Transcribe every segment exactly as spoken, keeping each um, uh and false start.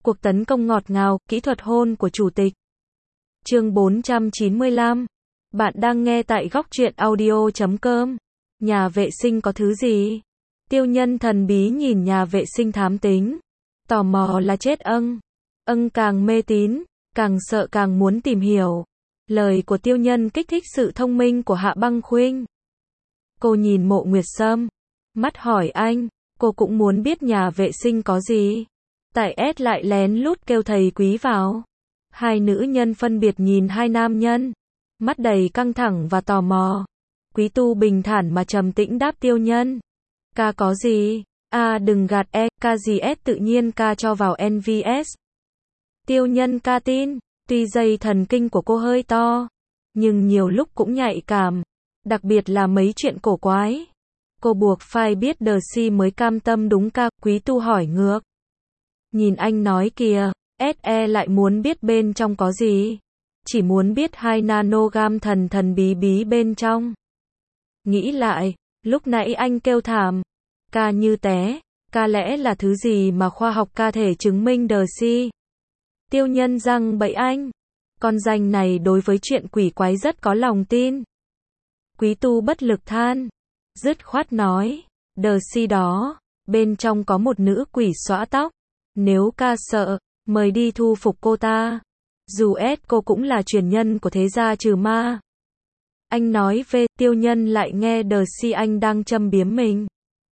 Cuộc tấn công ngọt ngào, kỹ thuật hôn của chủ tịch. Chương bốn trăm chín mươi lăm. Bạn đang nghe tại góc truyện audio chấm com. Nhà vệ sinh có thứ gì? Tiêu Nhân thần bí nhìn nhà vệ sinh thám tính. Tò mò là chết âng. Âng càng mê tín, càng sợ càng muốn tìm hiểu. Lời của Tiêu Nhân kích thích sự thông minh của Hạ Băng Khuynh. Cô nhìn Mộ Nguyệt Sâm, mắt hỏi anh, cô cũng muốn biết nhà vệ sinh có gì. Tại S lại lén lút kêu thầy Quý vào. Hai nữ nhân phân biệt nhìn hai nam nhân, mắt đầy căng thẳng và tò mò. Quý Tu bình thản mà trầm tĩnh đáp Tiêu Nhân. Ca có gì? A đừng gạt E, ca gì S tự nhiên ca cho vào en vê ét. Tiêu Nhân ca tin, tuy dây thần kinh của cô hơi to, nhưng nhiều lúc cũng nhạy cảm, đặc biệt là mấy chuyện cổ quái. Cô buộc phải biết đờ si mới cam tâm đúng ca. Quý Tu hỏi ngược. Nhìn anh nói kìa, ét e lại muốn biết bên trong có gì. Chỉ muốn biết hai nanogam thần thần bí bí bên trong. Nghĩ lại, lúc nãy anh kêu thảm, ca như té, ca lẽ là thứ gì mà khoa học ca thể chứng minh đờ si. Tiêu Nhân răng bậy anh. Con danh này đối với chuyện quỷ quái rất có lòng tin. Quý Tu bất lực than, dứt khoát nói, đờ si đó, bên trong có một nữ quỷ xõa tóc. Nếu ca sợ, mời đi thu phục cô ta. Dù S cô cũng là truyền nhân của thế gia trừ ma. Anh nói về, Tiêu Nhân lại nghe đờ si anh đang châm biếm mình.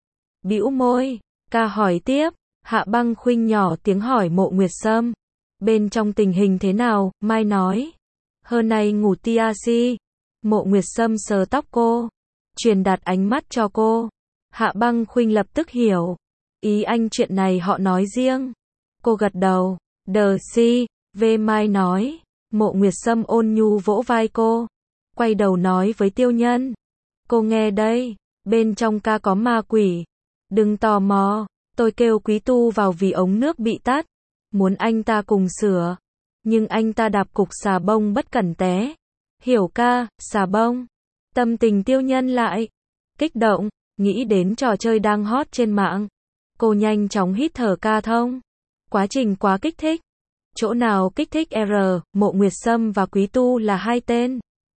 Bĩu môi, ca hỏi tiếp. Hạ Băng Khuynh nhỏ tiếng hỏi Mộ Nguyệt Sâm. Bên trong tình hình thế nào? Mai nói. Hôm nay ngủ tia si. Mộ Nguyệt Sâm sờ tóc cô, truyền đạt ánh mắt cho cô. Hạ Băng Khuynh lập tức hiểu. Ý anh chuyện này họ nói riêng. Cô gật đầu. Đờ si, về Mai nói. Mộ Nguyệt Sâm ôn nhu vỗ vai cô, quay đầu nói với Tiêu Nhân. Cô nghe đây, bên trong ca có ma quỷ. Đừng tò mò, tôi kêu Quý Tu vào vì ống nước bị tắt. Muốn anh ta cùng sửa. Nhưng anh ta đạp cục xà bông bất cẩn té. Hiểu ca, xà bông. Tâm tình Tiêu Nhân lại kích động, nghĩ đến trò chơi đang hot trên mạng. Cô nhanh chóng hít thở ca thông. Quá trình quá kích thích. Chỗ nào kích thích R, Mộ Nguyệt Sâm và Quý Tu là hai tên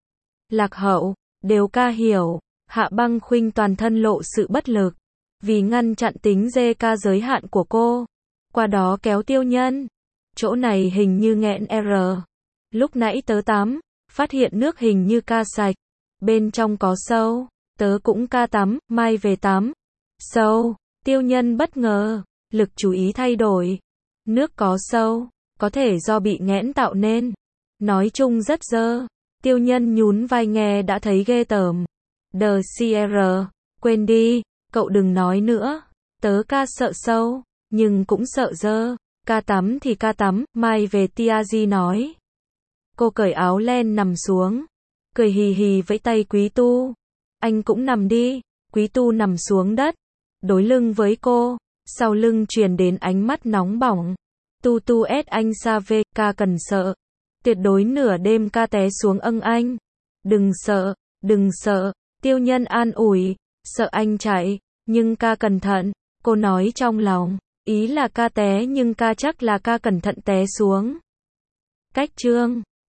lạc hậu, đều ca hiểu. Hạ Băng Khuynh toàn thân lộ sự bất lực, vì ngăn chặn tính dê ca giới hạn của cô. Qua đó kéo Tiêu Nhân. Chỗ này hình như nghẹn R. Lúc nãy tớ tắm, phát hiện nước hình như ca sạch. Bên trong có sâu, tớ cũng ca tắm, mai về tắm. Sâu, Tiêu Nhân bất ngờ, lực chú ý thay đổi. Nước có sâu, có thể do bị nghẽn tạo nên. Nói chung rất dơ. Tiêu Nhân nhún vai nghe đã thấy ghê tởm. Đờ si R, quên đi, cậu đừng nói nữa. Tớ ca sợ sâu, nhưng cũng sợ dơ. Ca tắm thì ca tắm, mai về Tiazi nói. Cô cởi áo len nằm xuống, cười hì hì vẫy tay Quý Tu. Anh cũng nằm đi. Quý Tu nằm xuống đất, đối lưng với cô, sau lưng truyền đến ánh mắt nóng bỏng. Tu tu s anh xa về, ca cần sợ. Tuyệt đối nửa đêm ca té xuống âng anh. Đừng sợ, đừng sợ. Tiêu Nhân an ủi, sợ anh chạy, nhưng ca cẩn thận. Cô nói trong lòng, ý là ca té nhưng ca chắc là ca cẩn thận té xuống. Cách chương